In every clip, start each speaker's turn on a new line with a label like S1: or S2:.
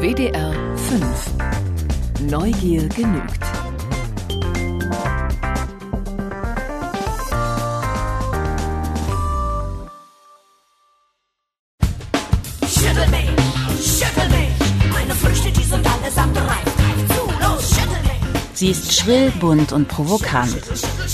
S1: WDR 5. Neugier genügt.
S2: Schüttel mich, meine Früchte, die sind allesamt reif. Greif zu, los, schüttel mich.
S3: Sie ist schrill, bunt und provokant.
S2: Schüttel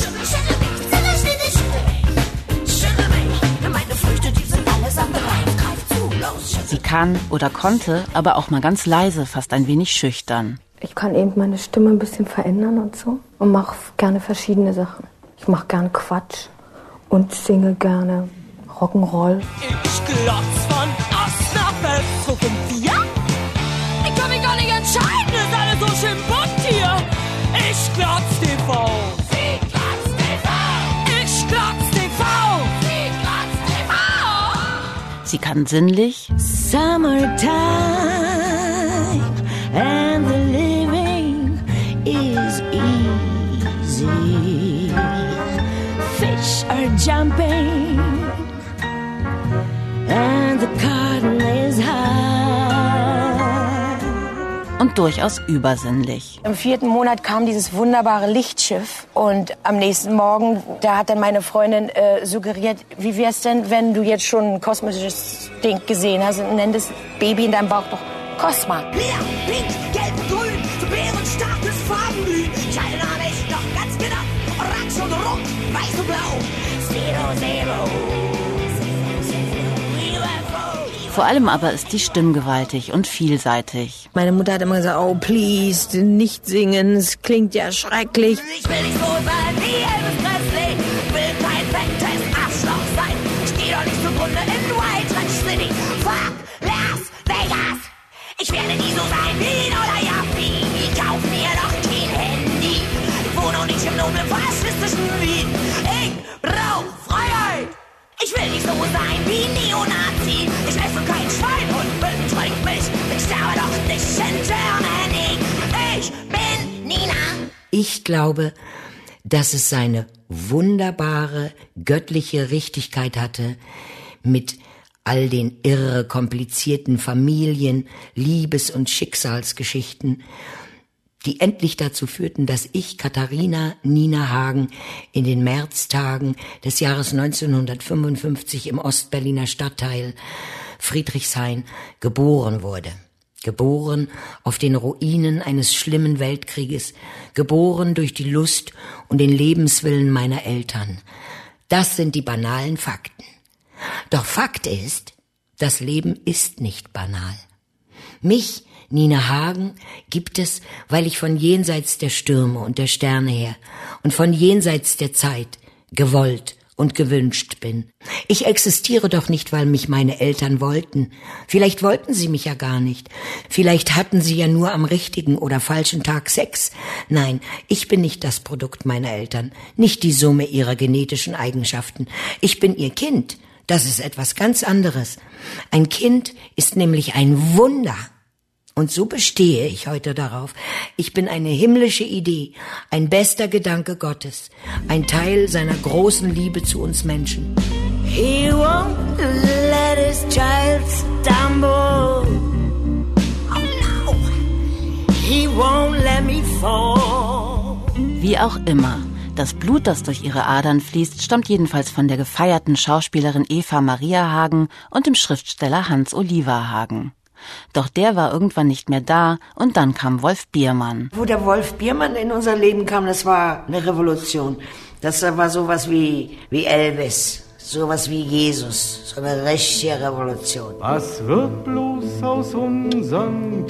S2: mich, meine Früchte, die sind allesamt reif. Greif zu, los, schüttel mich.
S3: Sie kann oder konnte, aber auch mal ganz leise, fast ein wenig schüchtern.
S4: Ich kann eben meine Stimme ein bisschen verändern und so und mache gerne verschiedene Sachen. Ich mache gerne Quatsch und singe gerne Rock'n'Roll.
S2: Ich glotz von Ost nach West, so 5-4. Ich kann mich gar nicht entscheiden, ist alles so schön bunt hier. Ich glotz TV. Sie glotz TV. Ich glotz TV. Sie glotz TV.
S3: Sie kann sinnlich
S5: Summertime and the living is easy. Fish are jumping and the cotton is high.
S3: und durchaus übersinnlich.
S6: Im 4. Monat kam dieses wunderbare Lichtschiff und am nächsten Morgen, da hat dann meine Freundin suggeriert, wie wär's denn, wenn du jetzt schon ein kosmisches Ding gesehen hast und nenn das Baby in deinem Bauch doch Cosma.
S2: Lila, pink, gelb, grün, so bärenstarkes Farbenglühen. Ich erinnere mich noch ganz genau. Orange und rot, weiß und blau. Zero, zero.
S3: Vor allem aber ist die stimmgewaltig und vielseitig.
S5: Meine Mutter hat immer gesagt, oh please, nicht singen, es klingt ja schrecklich.
S2: Ich will nicht so sein wie Elvis Presley. Ich will kein fettes Arschloch sein. Ich geh doch nicht zugrunde in White Trash City. Fuck Las Vegas. Ich werde nie so sein wie Lola Yappi. Ich kauf mir doch kein Handy. Ich wohne noch nicht im noblen faschistischen Wien. Ich brauch Freiheit. Ich will nicht so sein wie Neonazi. Ich esse kein Schwein und betrink mich. Ich sterbe doch nicht in Germany. Ich bin Nina.
S7: Ich glaube, dass es seine wunderbare, göttliche Richtigkeit hatte, mit all den irre komplizierten Familien-, Liebes- und Schicksalsgeschichten, die endlich dazu führten, dass ich, Katharina Nina Hagen, in den Märztagen des Jahres 1955 im Ostberliner Stadtteil Friedrichshain geboren wurde. Geboren auf den Ruinen eines schlimmen Weltkrieges, geboren durch die Lust und den Lebenswillen meiner Eltern. Das sind die banalen Fakten. Doch Fakt ist, das Leben ist nicht banal. Mich, Nina Hagen, gibt es, weil ich von jenseits der Stürme und der Sterne her und von jenseits der Zeit gewollt und gewünscht bin. Ich existiere doch nicht, weil mich meine Eltern wollten. Vielleicht wollten sie mich ja gar nicht. Vielleicht hatten sie ja nur am richtigen oder falschen Tag Sex. Nein, ich bin nicht das Produkt meiner Eltern, nicht die Summe ihrer genetischen Eigenschaften. Ich bin ihr Kind. Das ist etwas ganz anderes. Ein Kind ist nämlich ein Wunder. Und so bestehe ich heute darauf. Ich bin eine himmlische Idee, ein bester Gedanke Gottes, ein Teil seiner großen Liebe zu uns Menschen.
S5: He won't let his child stumble. Oh no. He won't let me fall.
S3: Wie auch immer. Das Blut, das durch ihre Adern fließt, stammt jedenfalls von der gefeierten Schauspielerin Eva Maria Hagen und dem Schriftsteller Hans Oliver Hagen. Doch der war irgendwann nicht mehr da und dann kam Wolf Biermann.
S8: Wo der Wolf Biermann in unser Leben kam, das war eine Revolution. Das war sowas wie Elvis, sowas wie Jesus, so eine richtige Revolution.
S9: Was wird bloß aus unseren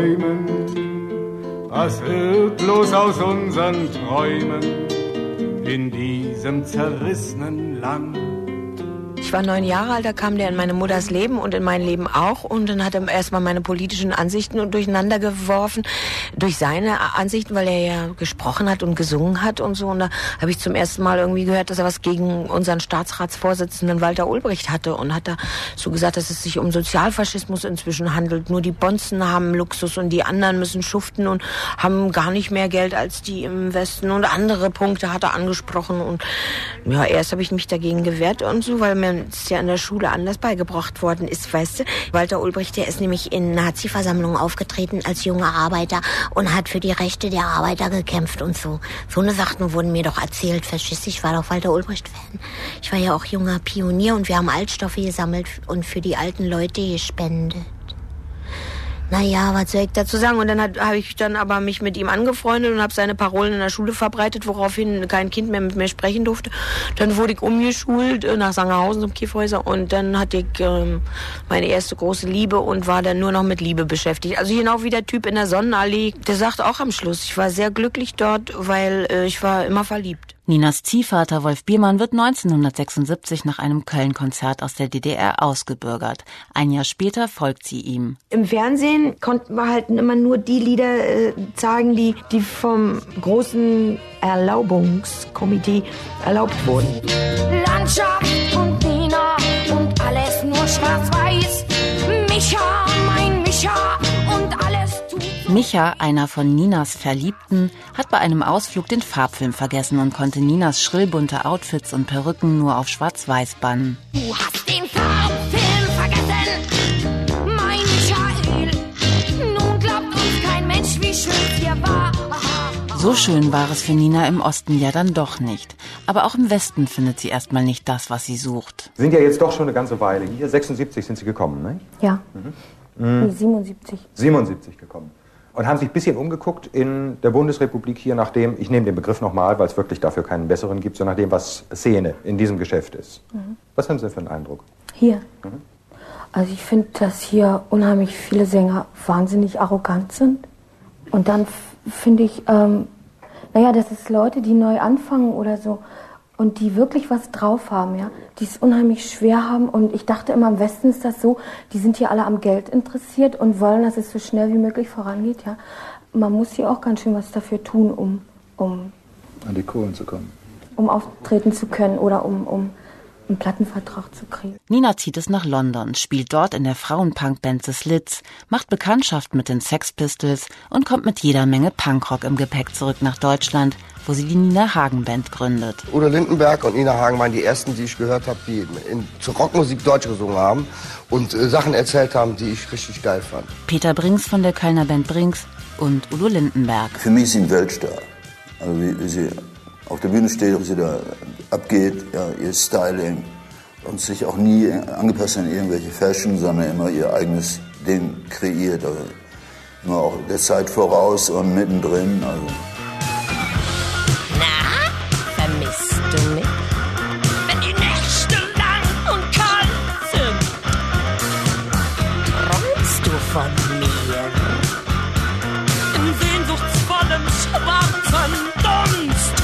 S9: Träumen? Was wird bloß aus unseren Träumen in diesem zerrissenen Land?
S6: Ich war 9 Jahre alt, da kam der in meine Mutters Leben und in mein Leben auch und dann hat er erstmal meine politischen Ansichten durcheinander geworfen, durch seine Ansichten, weil er ja gesprochen hat und gesungen hat und so und da habe ich zum ersten Mal irgendwie gehört, dass er was gegen unseren Staatsratsvorsitzenden Walter Ulbricht hatte und hat da so gesagt, dass es sich um Sozialfaschismus inzwischen handelt, nur die Bonzen haben Luxus und die anderen müssen schuften und haben gar nicht mehr Geld als die im Westen und andere Punkte hat er angesprochen und ja, erst habe ich mich dagegen gewehrt und so, weil mir uns ja in der Schule anders beigebracht worden ist, weißt du. Walter Ulbricht, der ist nämlich in Nazi-Versammlungen aufgetreten als junger Arbeiter und hat für die Rechte der Arbeiter gekämpft und so. So eine Sachen wurden mir doch erzählt, verstehst du? Ich war doch Walter Ulbricht-Fan. Ich war ja auch junger Pionier und wir haben Altstoffe gesammelt und für die alten Leute gespendet. Naja, was soll ich dazu sagen? Und dann habe ich dann aber mich mit ihm angefreundet und habe seine Parolen in der Schule verbreitet, woraufhin kein Kind mehr mit mir sprechen durfte. Dann wurde ich umgeschult nach Sangerhausen zum Kiefhäuser und dann hatte ich meine erste große Liebe und war dann nur noch mit Liebe beschäftigt. Also genau wie der Typ in der Sonnenallee, der sagt auch am Schluss, ich war sehr glücklich dort, weil ich war immer verliebt.
S3: Ninas Ziehvater Wolf Biermann wird 1976 nach einem Köln-Konzert aus der DDR ausgebürgert. Ein Jahr später folgt sie ihm.
S5: Im Fernsehen konnten wir halt immer nur die Lieder zeigen, die vom großen Erlaubungskomitee erlaubt wurden.
S2: Landschaft und Nina und alles nur schwarz-weiß. Micha, mein Micha und alles tut.
S3: Micha, einer von Ninas Verliebten, hat bei einem Ausflug den Farbfilm vergessen und konnte Ninas schrillbunte Outfits und Perücken nur auf schwarz-weiß bannen.
S2: Du hast den Farbfilm vergessen, mein Michael. Nun glaubt uns kein Mensch, wie schön hier war.
S3: So schön war es für Nina im Osten ja dann doch nicht. Aber auch im Westen findet sie erstmal nicht das, was sie sucht.
S10: Sie sind ja jetzt doch schon eine ganze Weile hier. 76 sind Sie gekommen, ne?
S4: Ja. 77.
S10: 77 gekommen. Und haben sich ein bisschen umgeguckt in der Bundesrepublik hier nach dem, ich nehme den Begriff nochmal, weil es wirklich dafür keinen besseren gibt, so nach dem, was Szene in diesem Geschäft ist. Was haben Sie denn für einen Eindruck?
S4: Hier. Also ich finde, dass hier unheimlich viele Sänger wahnsinnig arrogant sind. Und dann finde ich, das ist Leute, die neu anfangen oder so und die wirklich was drauf haben, ja, die es unheimlich schwer haben. Und ich dachte immer, im Westen ist das so, die sind hier alle am Geld interessiert und wollen, dass es so schnell wie möglich vorangeht, ja. Man muss hier auch ganz schön was dafür tun, um
S11: an die Kohlen zu kommen.
S4: Um auftreten zu können oder um einen Plattenvertrag zu kriegen.
S3: Nina zieht es nach London, spielt dort in der Frauenpunkband The Slits, macht Bekanntschaft mit den Sex Pistols und kommt mit jeder Menge Punkrock im Gepäck zurück nach Deutschland, wo sie die Nina Hagen Band gründet.
S12: Udo Lindenberg und Nina Hagen waren die ersten, die ich gehört habe, die zur Rockmusik Deutsch gesungen haben und Sachen erzählt haben, die ich richtig geil fand.
S3: Peter Brinks von der Kölner Band Brinks und Udo Lindenberg.
S11: Für mich sind Weltstar. Also wie sie auf der Bühne steht, wie sie da abgeht, ja, ihr Styling und sich auch nie angepasst an irgendwelche Fashion, sondern immer ihr eigenes Ding kreiert. Also immer auch der Zeit voraus und mittendrin. Also.
S2: Na, vermisst du mich? Wenn die Nächte lang und kalt sind, träumst du von mir? In sehnsuchtsvollem schwarzen Dunst.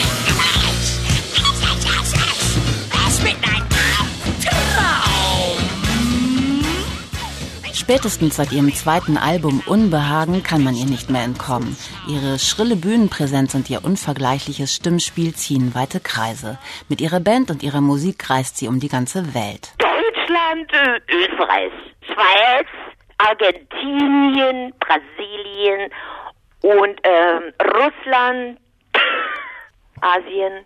S3: Spätestens seit ihrem zweiten Album Unbehagen kann man ihr nicht mehr entkommen. Ihre schrille Bühnenpräsenz und ihr unvergleichliches Stimmspiel ziehen weite Kreise. Mit ihrer Band und ihrer Musik reist sie um die ganze Welt.
S13: Deutschland, Österreich, Schweiz, Argentinien, Brasilien und Russland, Asien,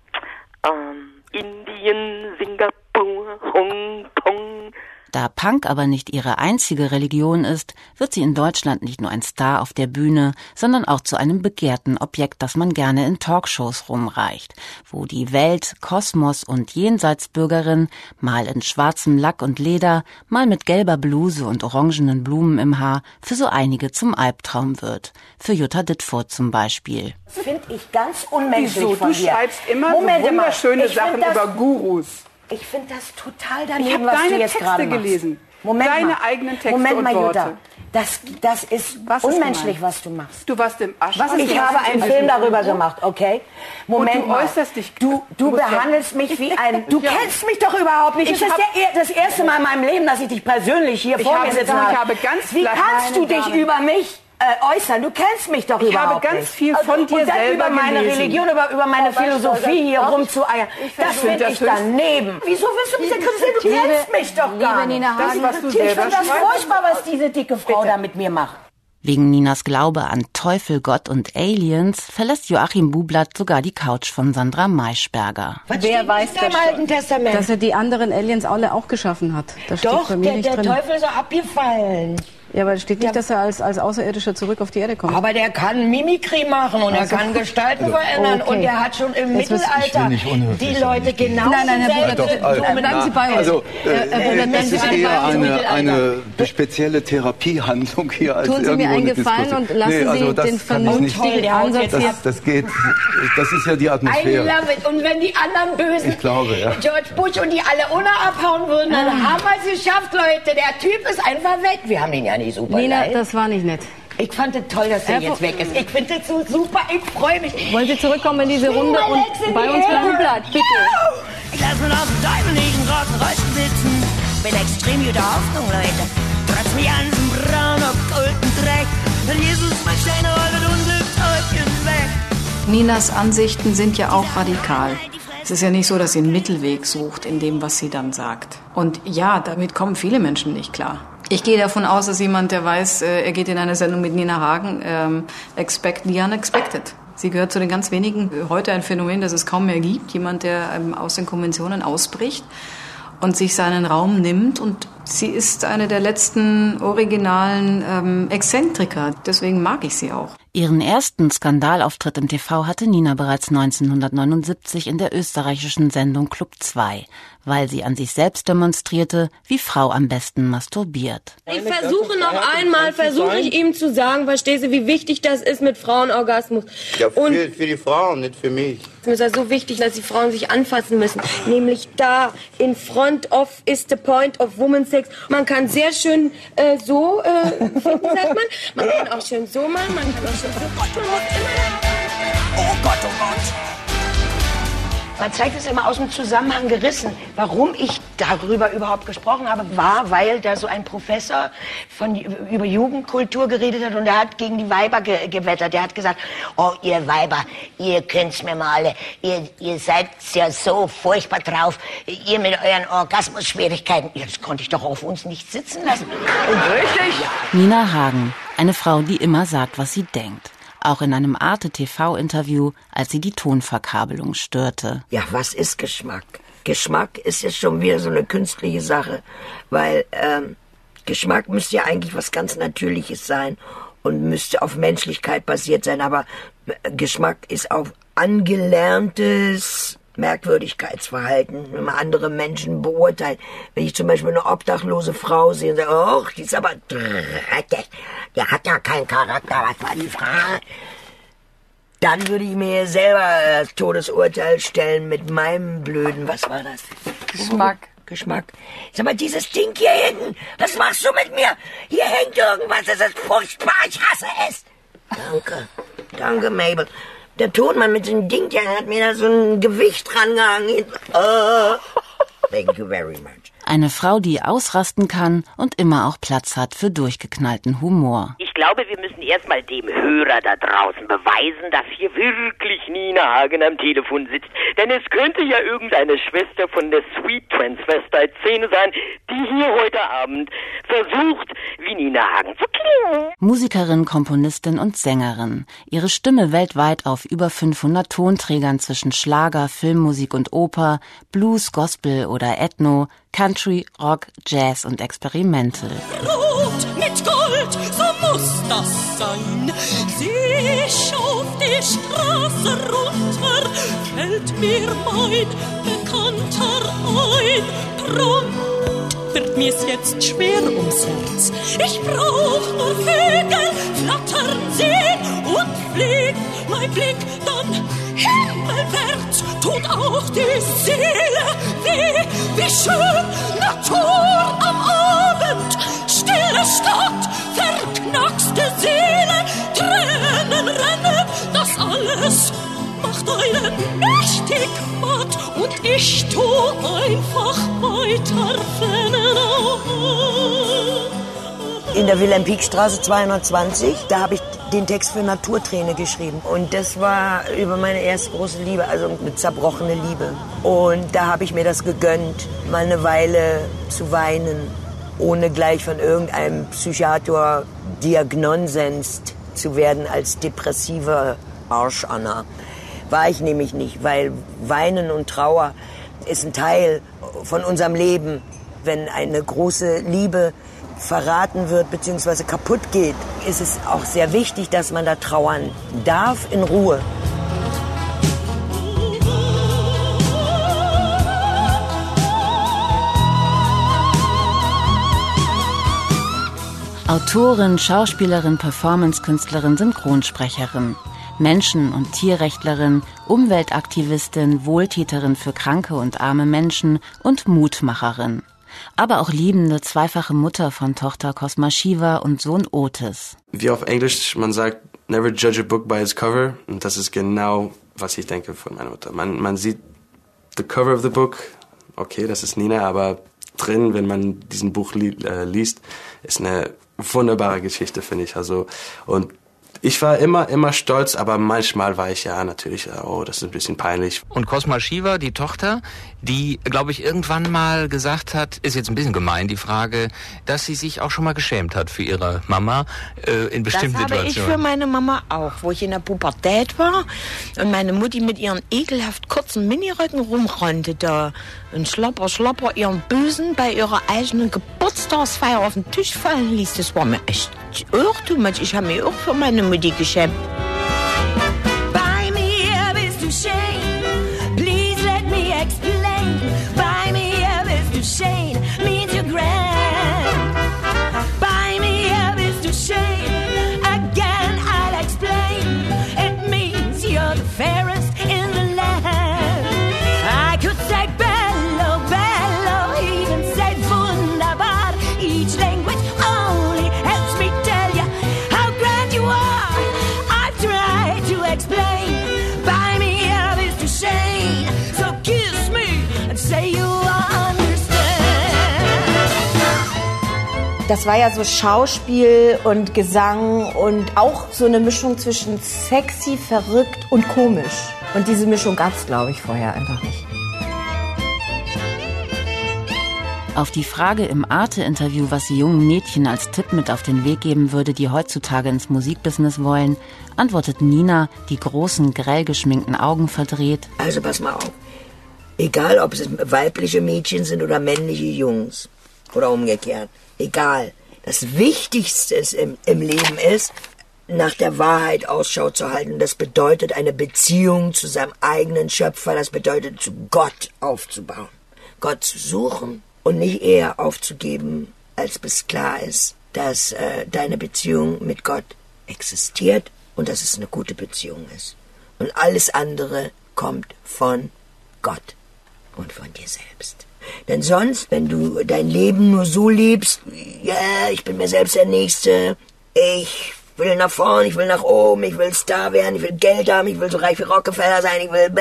S13: Indien, Singapur, Hongkong.
S3: Da Punk aber nicht ihre einzige Religion ist, wird sie in Deutschland nicht nur ein Star auf der Bühne, sondern auch zu einem begehrten Objekt, das man gerne in Talkshows rumreicht, wo die Welt-, Kosmos- und Jenseitsbürgerin mal in schwarzem Lack und Leder, mal mit gelber Bluse und orangenen Blumen im Haar für so einige zum Albtraum wird. Für Jutta Dittfurt zum Beispiel.
S8: Das finde ich ganz unmenschlich
S14: Wieso?
S8: von dir.
S14: Du schreibst immer so wunderschöne Sachen über Gurus.
S8: Ich finde das total daneben,
S14: ich habe
S8: was du
S14: deine
S8: jetzt
S14: Texte
S8: gerade machst.
S14: gelesen.
S8: Moment
S14: deine
S8: mal.
S14: eigenen Texte
S8: Moment mal,
S14: und Worte.
S8: Jutta. Das ist unmenschlich, was du machst.
S14: Du warst im Aschenputtel.
S8: Ich habe einen Film darüber gemacht, okay? Moment
S14: und du äußerst dich.
S8: Du behandelst mich wie ein... Du kennst mich doch überhaupt nicht. Das ist das erste Mal in meinem Leben, dass ich dich persönlich hier vor mir sitzen habe.
S14: Ich habe ganz
S8: Wie kannst du dich über mich äußern? Du kennst mich doch überhaupt nicht.
S14: Ich habe ganz viel von dir selber
S8: über meine
S14: gelesen.
S8: Religion, über meine Philosophie hier rumzueiern. Das finde ich daneben. Wieso willst du mich denn kritisieren? Du kennst mich doch gar nicht.
S14: Das, was du
S8: Ich finde
S14: selber
S8: das furchtbar, was diese dicke Frau da mit mir macht.
S3: Wegen Ninas Glaube an Teufel, Gott und Aliens verlässt Joachim Bublatt sogar die Couch von Sandra Maischberger.
S5: Wer weiß das
S15: im Alten Testament?
S16: Dass er die anderen Aliens alle auch geschaffen hat. Das steht
S15: Doch,
S16: bei mir nicht
S15: der
S16: drin.
S15: Teufel ist so abgefallen.
S16: Ja, aber es steht nicht, dass er als Außerirdischer zurück auf die Erde kommt.
S15: Aber der kann Mimikry machen und er kann Gestalten verändern.
S16: Okay.
S15: Und er hat schon im Mittelalter die Leute genau
S16: Nein, bleiben Sie bei uns.
S17: Also, das ist eher eine spezielle Therapiehandlung hier als
S16: Tun Sie mir einen Gefallen und lassen Sie den vernünftigen Ansatz hier.
S17: Das geht, das ist ja die
S15: I
S17: Atmosphäre.
S15: love it. Und wenn die anderen Bösen,
S17: Ich glaube, ja.
S15: George Bush und die alle ohne abhauen würden, dann haben wir es geschafft, Leute. Der Typ ist einfach weg. Wir haben ihn ja nicht super
S16: Nina,
S15: leid.
S16: das war nicht nett.
S15: Ich fand es toll, dass er jetzt weg ist. Ich finde das so super. Ich freue mich.
S16: Wollen Sie zurückkommen in diese Runde und bei uns bleiben? Bitte.
S2: Ich lass mir auf dem Teufel nicht im Rollstuhl sitzen. Bin extrem guter Hoffnung, Leute. Trotz mir ganzen braun okkulten Dreck. Denn Jesus macht seine Rolle mit unsere Teufel weg.
S18: Ninas Ansichten sind ja auch radikal. Es ist ja nicht so, dass sie einen Mittelweg sucht in dem, was sie dann sagt. Und ja, damit kommen viele Menschen nicht klar. Ich gehe davon aus, dass jemand, der weiß, er geht in eine Sendung mit Nina Hagen, expect the unexpected. Sie gehört zu den ganz wenigen, heute ein Phänomen, das es kaum mehr gibt. Jemand, der aus den Konventionen ausbricht und sich seinen Raum nimmt. Und sie ist eine der letzten originalen Exzentriker. Deswegen mag ich sie auch.
S3: Ihren ersten Skandalauftritt im TV hatte Nina bereits 1979 in der österreichischen Sendung Club 2, weil sie an sich selbst demonstrierte, wie Frau am besten masturbiert.
S5: Ich versuche noch einmal, ihm zu sagen, verstehst du, wie wichtig das ist mit Frauenorgasmus.
S17: Ja, für die Frauen, nicht für mich.
S5: Mir ist das so wichtig, dass die Frauen sich anfassen müssen. Nämlich da, in front of is the point of woman sex. Man kann sehr schön so, wie sagt man? Man kann auch schön so machen, man kann auch schön so.
S2: Oh Gott, oh Gott.
S15: Man zeigt es immer aus dem Zusammenhang gerissen. Warum ich darüber überhaupt gesprochen habe, war, weil da so ein Professor über Jugendkultur geredet hat und er hat gegen die Weiber gewettert. Der hat gesagt, oh, ihr Weiber, ihr könnt's mir mal alle, ihr seid ja so furchtbar drauf, ihr mit euren Orgasmus-Schwierigkeiten. Das konnte ich doch auf uns nicht sitzen lassen. Richtig?
S3: Nina Hagen, eine Frau, die immer sagt, was sie denkt. Auch in einem Arte-TV-Interview, als sie die Tonverkabelung störte.
S8: Ja, was ist Geschmack? Geschmack ist ja schon wieder so eine künstliche Sache, weil Geschmack müsste ja eigentlich was ganz Natürliches sein und müsste auf Menschlichkeit basiert sein, aber Geschmack ist auf angelerntes Merkwürdigkeitsverhalten, wenn man andere Menschen beurteilt. Wenn ich zum Beispiel eine obdachlose Frau sehe und sage, oh, die ist aber dreckig, der hat ja keinen Charakter, was war die Frage? Dann würde ich mir selber das Todesurteil stellen mit meinem blöden, was war das? Geschmack. Sag mal, dieses Ding hier hinten, was machst du mit mir? Hier hängt irgendwas, das ist furchtbar, ich hasse es. Danke, Mabel. Der Tonmann mit dem Ding, der hat mir da so ein Gewicht rangehangen. Thank you very much.
S3: Eine Frau, die ausrasten kann und immer auch Platz hat für durchgeknallten Humor.
S13: Ich glaube, wir müssen erstmal dem Hörer da draußen beweisen, dass hier wirklich Nina Hagen am Telefon sitzt. Denn es könnte ja irgendeine Schwester von der Sweet Transvestite-Szene sein, die hier heute Abend versucht, wie Nina Hagen zu klingen.
S3: Musikerin, Komponistin und Sängerin. Ihre Stimme weltweit auf über 500 Tonträgern zwischen Schlager, Filmmusik und Oper, Blues, Gospel oder Ethno, Country, Rock, Jazz und Experimental.
S2: Rot mit Gold, so muss das sein. Sieh ich auf die Straße runter, fällt mir mein Bekannter ein. Drum wird mir's jetzt schwer ums Herz. Ich brauch nur Vögel flattern sehen und fliegt mein Blick dann himmelwärts. Tut auch die Seele weh, wie schön Natur am Abend. Stille Stadt, verknackste Seele, Tränen rennen, das alles macht einen mächtig matt. Und ich tu einfach weiter rennen.
S8: In der Wilhelm-Pieck-Straße 220, da habe ich den Text für Naturträne geschrieben. Und das war über meine erste große Liebe, also eine zerbrochene Liebe. Und da habe ich mir das gegönnt, mal eine Weile zu weinen. ohne gleich von irgendeinem Psychiater diagnosensed zu werden als depressiver Arschanna. War ich nämlich nicht, weil Weinen und Trauer ist ein Teil von unserem Leben. Wenn eine große Liebe verraten wird bzw. kaputt geht, ist es auch sehr wichtig, dass man da trauern darf in Ruhe.
S3: Autorin, Schauspielerin, Performancekünstlerin, Synchronsprecherin, Menschen- und Tierrechtlerin, Umweltaktivistin, Wohltäterin für kranke und arme Menschen und Mutmacherin. Aber auch liebende, zweifache Mutter von Tochter Cosma Shiva und Sohn Otis.
S19: Wie auf Englisch, man sagt, never judge a book by its cover. Und das ist genau, was ich denke von meiner Mutter. Man sieht the cover of the book, okay, das ist Nina, aber drin, wenn man diesen Buch liest, ist eine wunderbare Geschichte, finde ich. Also, und ich war immer stolz, aber manchmal war ich ja natürlich, das ist ein bisschen peinlich.
S20: Und Cosma Shiva, die Tochter, die, glaube ich, irgendwann mal gesagt hat, ist jetzt ein bisschen gemein, die Frage, dass sie sich auch schon mal geschämt hat für ihre Mama in bestimmten Situationen.
S6: Das habe ich für meine Mama auch, wo ich in der Pubertät war und meine Mutti mit ihren ekelhaft kurzen Miniröcken rumrannte da und schlapper ihren Busen bei ihrer eigenen Geburtstagsfeier auf den Tisch fallen ließ. Das war mir echt Irrtum. Ich habe mich auch für meine Mutti geschämt.
S2: Bei mir bist du schön, please let me explain. Bei mir bist du schön, means you're grand. Bei mir bist du schön, again I'll explain. It means you're the fairest in the land. I could say bello, bello, even say wunderbar. Each language only helps me tell you how grand you are. I've tried to explain. By me bist du schön, so kiss me and say you understand.
S15: Das war ja so Schauspiel und Gesang und auch so eine Mischung zwischen sexy, verrückt und komisch. Und diese Mischung gab es, glaube ich, vorher einfach nicht.
S3: Auf die Frage im Arte-Interview, was sie jungen Mädchen als Tipp mit auf den Weg geben würde, die heutzutage ins Musikbusiness wollen, antwortet Nina, die großen, grell geschminkten Augen verdreht.
S8: Also pass mal auf. Egal, ob es weibliche Mädchen sind oder männliche Jungs. Oder umgekehrt. Egal. Das Wichtigste im Leben ist, nach der Wahrheit Ausschau zu halten. Das bedeutet, eine Beziehung zu seinem eigenen Schöpfer, das bedeutet, zu Gott aufzubauen. Gott zu suchen und nicht eher aufzugeben, als bis klar ist, dass deine Beziehung mit Gott existiert und dass es eine gute Beziehung ist. Und alles andere kommt von Gott und von dir selbst. Denn sonst, wenn du dein Leben nur so lebst, ja, ich bin mir selbst der Nächste, ich will nach vorn, ich will nach oben, ich will Star werden, ich will Geld haben, ich will so reich wie Rockefeller sein, ich will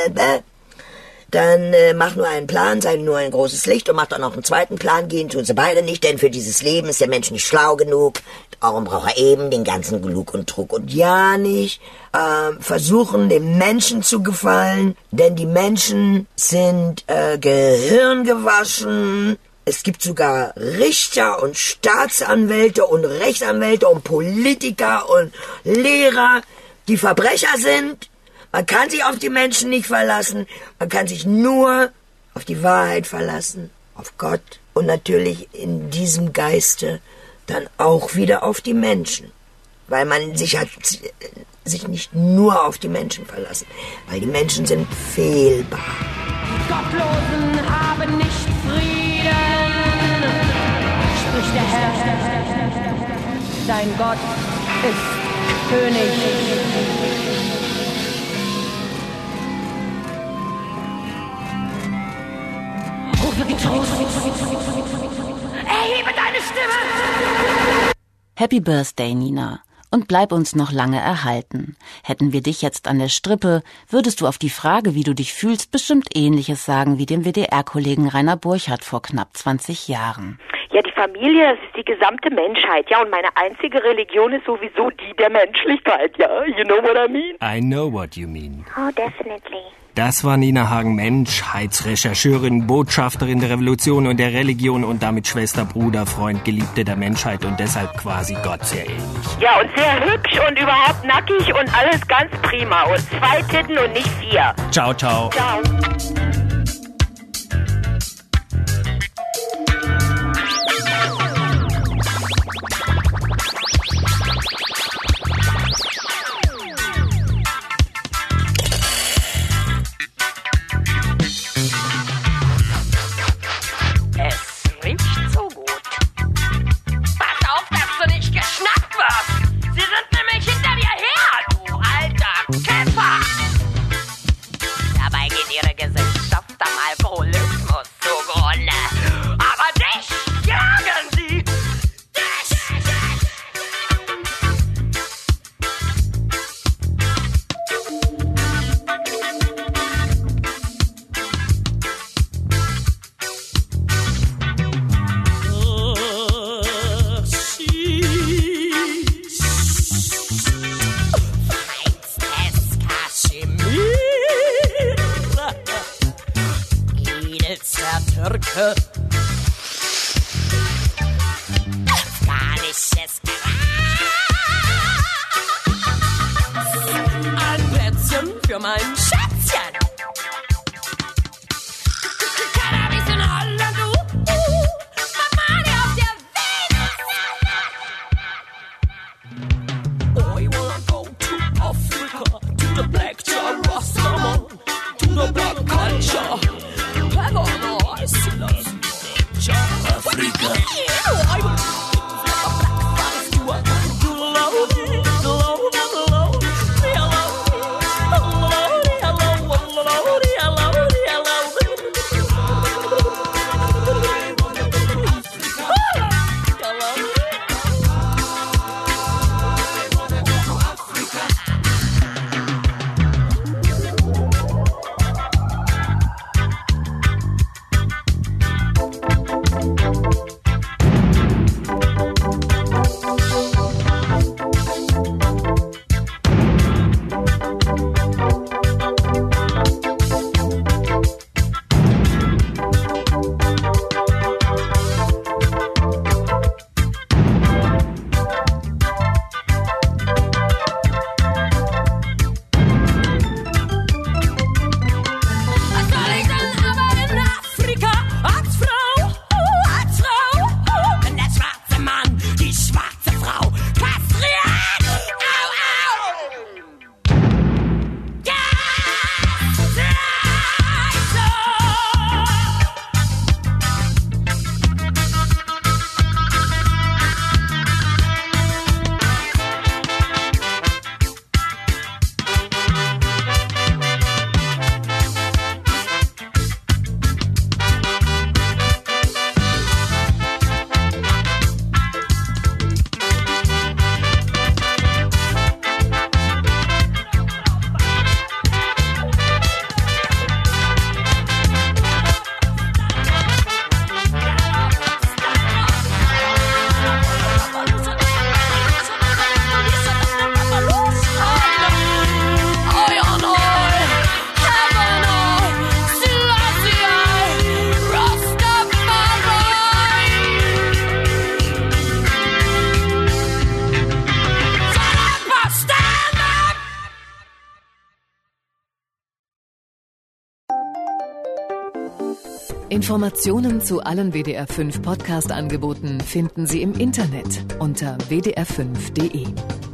S8: dann mach nur einen Plan, sei nur ein großes Licht und mach dann noch einen zweiten Plan, gehen tun sie beide nicht, denn für dieses Leben ist der Mensch nicht schlau genug, darum braucht er eben den ganzen Lug und Trug und ja nicht versuchen, dem Menschen zu gefallen, denn die Menschen sind gehirngewaschen. Es gibt sogar Richter und Staatsanwälte und Rechtsanwälte und Politiker und Lehrer, die Verbrecher sind. Man kann sich auf die Menschen nicht verlassen. Man kann sich nur auf die Wahrheit verlassen, auf Gott und natürlich in diesem Geiste dann auch wieder auf die Menschen. Weil man sich nicht nur auf die Menschen verlassen, weil die Menschen sind fehlbar.
S2: Die Gottlosen haben nicht Frieden, spricht der Herr. Dein Gott ist König. Erhebe deine Stimme!
S3: Happy Birthday, Nina. Und bleib uns noch lange erhalten. Hätten wir dich jetzt an der Strippe, würdest du auf die Frage, wie du dich fühlst, bestimmt Ähnliches sagen wie dem WDR-Kollegen Rainer Burchardt vor knapp 20 Jahren.
S21: Ja, die Familie, das ist die gesamte Menschheit, ja, und meine einzige Religion ist sowieso die der Menschlichkeit, ja, you know what I mean?
S22: I know what you mean.
S21: Oh, definitely.
S1: Das war Nina Hagen, Menschheitsrechercheurin, Botschafterin der Revolution und der Religion und damit Schwester, Bruder, Freund, Geliebte der Menschheit und deshalb quasi Gott sehr ähnlich.
S21: Ja, und sehr hübsch und überhaupt nackig und alles ganz prima. Und 2 Titten und nicht 4.
S1: Ciao, ciao.
S21: Ciao.
S2: Afghanisches ein Plätzchen für mein Schätzchen. Cannabis in Holland, Mamani auf der Venus. I wanna go to Africa, to the black jar Rastaman, to the black culture. Heaven, I see love. Africa.
S22: Informationen zu allen WDR 5 Podcast-Angeboten finden Sie im Internet unter wdr5.de.